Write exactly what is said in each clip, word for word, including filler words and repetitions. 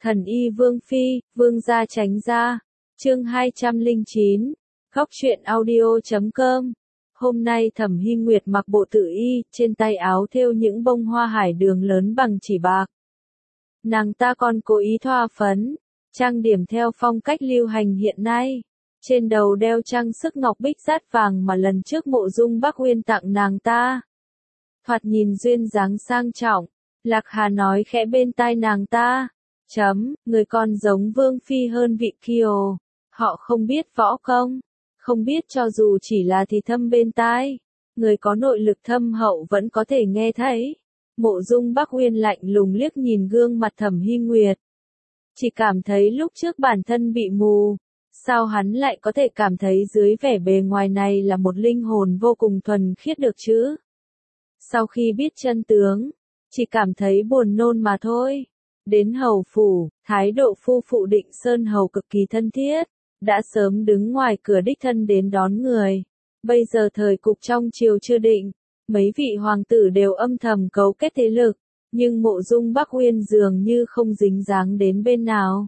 Thần y Vương Phi, Vương gia tránh ra. Chương hai trăm lẻ chín. Góc truyện audio chấm com. Hôm nay Thẩm Hy Nguyệt mặc bộ tự y, trên tay áo thêu những bông hoa hải đường lớn bằng chỉ bạc. Nàng ta còn cố ý thoa phấn, trang điểm theo phong cách lưu hành hiện nay. Trên đầu đeo trang sức ngọc bích dát vàng mà lần trước Mộ Dung Bắc Uyên tặng nàng ta. Thoạt nhìn duyên dáng sang trọng, Lạc Hà nói khẽ bên tai nàng ta. Chấm, người còn giống Vương Phi hơn vị Kiều. Họ không biết võ công, không biết cho dù chỉ là thì thâm bên tai. Người có nội lực thâm hậu vẫn có thể nghe thấy. Mộ Dung Bắc Uyên lạnh lùng liếc nhìn gương mặt Thẩm Hy Nguyệt. Chỉ cảm thấy lúc trước bản thân bị mù. Sao hắn lại có thể cảm thấy dưới vẻ bề ngoài này là một linh hồn vô cùng thuần khiết được chứ? Sau khi biết chân tướng, chỉ cảm thấy buồn nôn mà thôi. Đến hầu phủ, thái độ phu phụ Định Sơn hầu cực kỳ thân thiết, đã sớm đứng ngoài cửa đích thân đến đón người. Bây giờ thời cục trong triều chưa định, mấy vị hoàng tử đều âm thầm cấu kết thế lực, nhưng Mộ Dung Bắc Uyên dường như không dính dáng đến bên nào.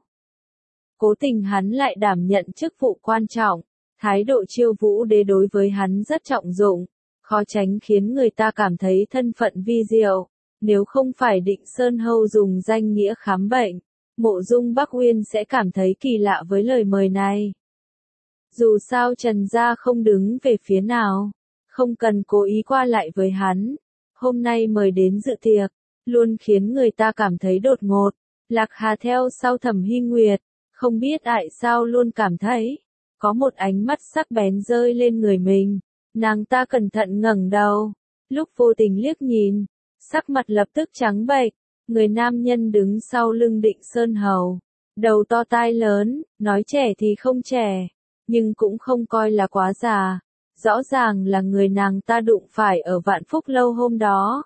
Cố tình hắn lại đảm nhận chức vụ quan trọng, thái độ Chiêu Vũ Đế đối với hắn rất trọng dụng, khó tránh khiến người ta cảm thấy thân phận vi diệu. Nếu không phải Định Sơn hầu dùng danh nghĩa khám bệnh, Mộ Dung Bắc Uyên sẽ cảm thấy kỳ lạ với lời mời này. Dù sao Trần gia không đứng về phía nào, không cần cố ý qua lại với hắn. Hôm nay mời đến dự tiệc, luôn khiến người ta cảm thấy đột ngột. Lạc Hà theo sau Thẩm Hy Nguyệt, không biết tại sao luôn cảm thấy có một ánh mắt sắc bén rơi lên người mình. Nàng ta cẩn thận ngẩng đầu, lúc vô tình liếc nhìn, sắc mặt lập tức trắng bệch. Người nam nhân đứng sau lưng Định Sơn hầu, đầu to tai lớn, nói trẻ thì không trẻ, nhưng cũng không coi là quá già. Rõ ràng là người nàng ta đụng phải ở Vạn Phúc lâu hôm đó.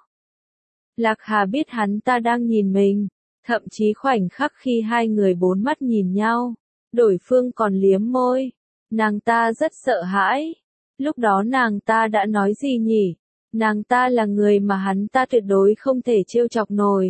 Lạc Hà biết hắn ta đang nhìn mình, thậm chí khoảnh khắc khi hai người bốn mắt nhìn nhau, đối phương còn liếm môi. Nàng ta rất sợ hãi. Lúc đó nàng ta đã nói gì nhỉ? Nàng ta là người mà hắn ta tuyệt đối không thể trêu chọc nổi.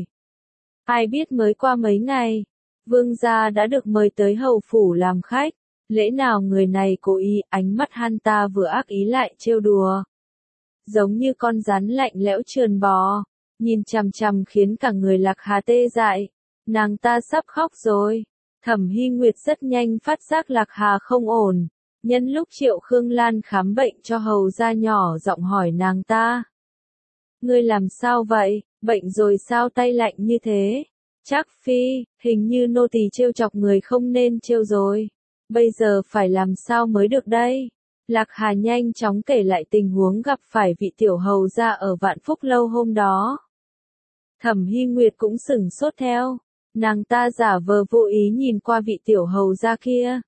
Ai biết mới qua mấy ngày, Vương gia đã được mời tới hầu phủ làm khách. Lẽ nào người này cố ý? Ánh mắt hắn ta vừa ác ý lại trêu đùa, giống như con rắn lạnh lẽo trườn bò, nhìn chằm chằm khiến cả người Lạc Hà tê dại. Nàng ta sắp khóc rồi. Thẩm Hy Nguyệt rất nhanh phát giác Lạc Hà không ổn. Nhân lúc Triệu Khương Lan khám bệnh cho hầu gia nhỏ giọng hỏi nàng ta. Ngươi làm sao vậy, bệnh rồi sao tay lạnh như thế? Trác Phi, hình như nô tỳ trêu chọc người không nên trêu rồi. Bây giờ phải làm sao mới được đây? Lạc Hà nhanh chóng kể lại tình huống gặp phải vị tiểu hầu gia ở Vạn Phúc lâu hôm đó. Thẩm Hy Nguyệt cũng sửng sốt theo. Nàng ta giả vờ vô ý nhìn qua vị tiểu hầu gia kia.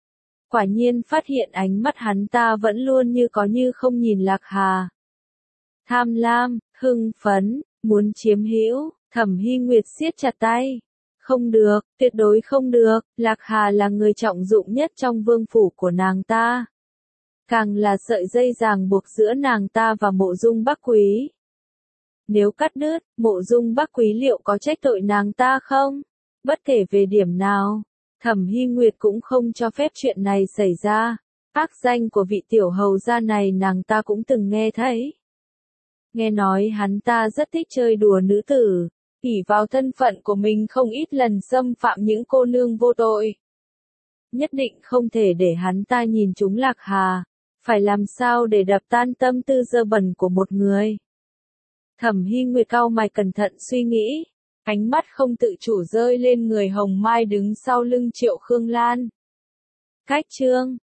Quả nhiên phát hiện ánh mắt hắn ta vẫn luôn như có như không nhìn Lạc Hà. Tham lam, hưng phấn, muốn chiếm hữu. Thẩm Hy Nguyệt siết chặt tay. Không được, tuyệt đối không được. Lạc Hà là người trọng dụng nhất trong vương phủ của nàng ta, càng là sợi dây ràng buộc giữa nàng ta và Mộ Dung Bắc Quý. Nếu cắt đứt, Mộ Dung Bắc Quý liệu có trách tội nàng ta không? Bất kể về điểm nào, Thẩm Hy Nguyệt cũng không cho phép chuyện này xảy ra. Ác danh của vị tiểu hầu gia này nàng ta cũng từng nghe thấy. Nghe nói hắn ta rất thích chơi đùa nữ tử, ỷ vào thân phận của mình không ít lần xâm phạm những cô nương vô tội. Nhất định không thể để hắn ta nhìn trúng Lạc Hà. Phải làm sao để đập tan tâm tư dơ bẩn của một người? Thẩm Hy Nguyệt cau mày cẩn thận suy nghĩ. Ánh mắt không tự chủ rơi lên người Hồng Mai đứng sau lưng Triệu Khương Lan. Cách chương,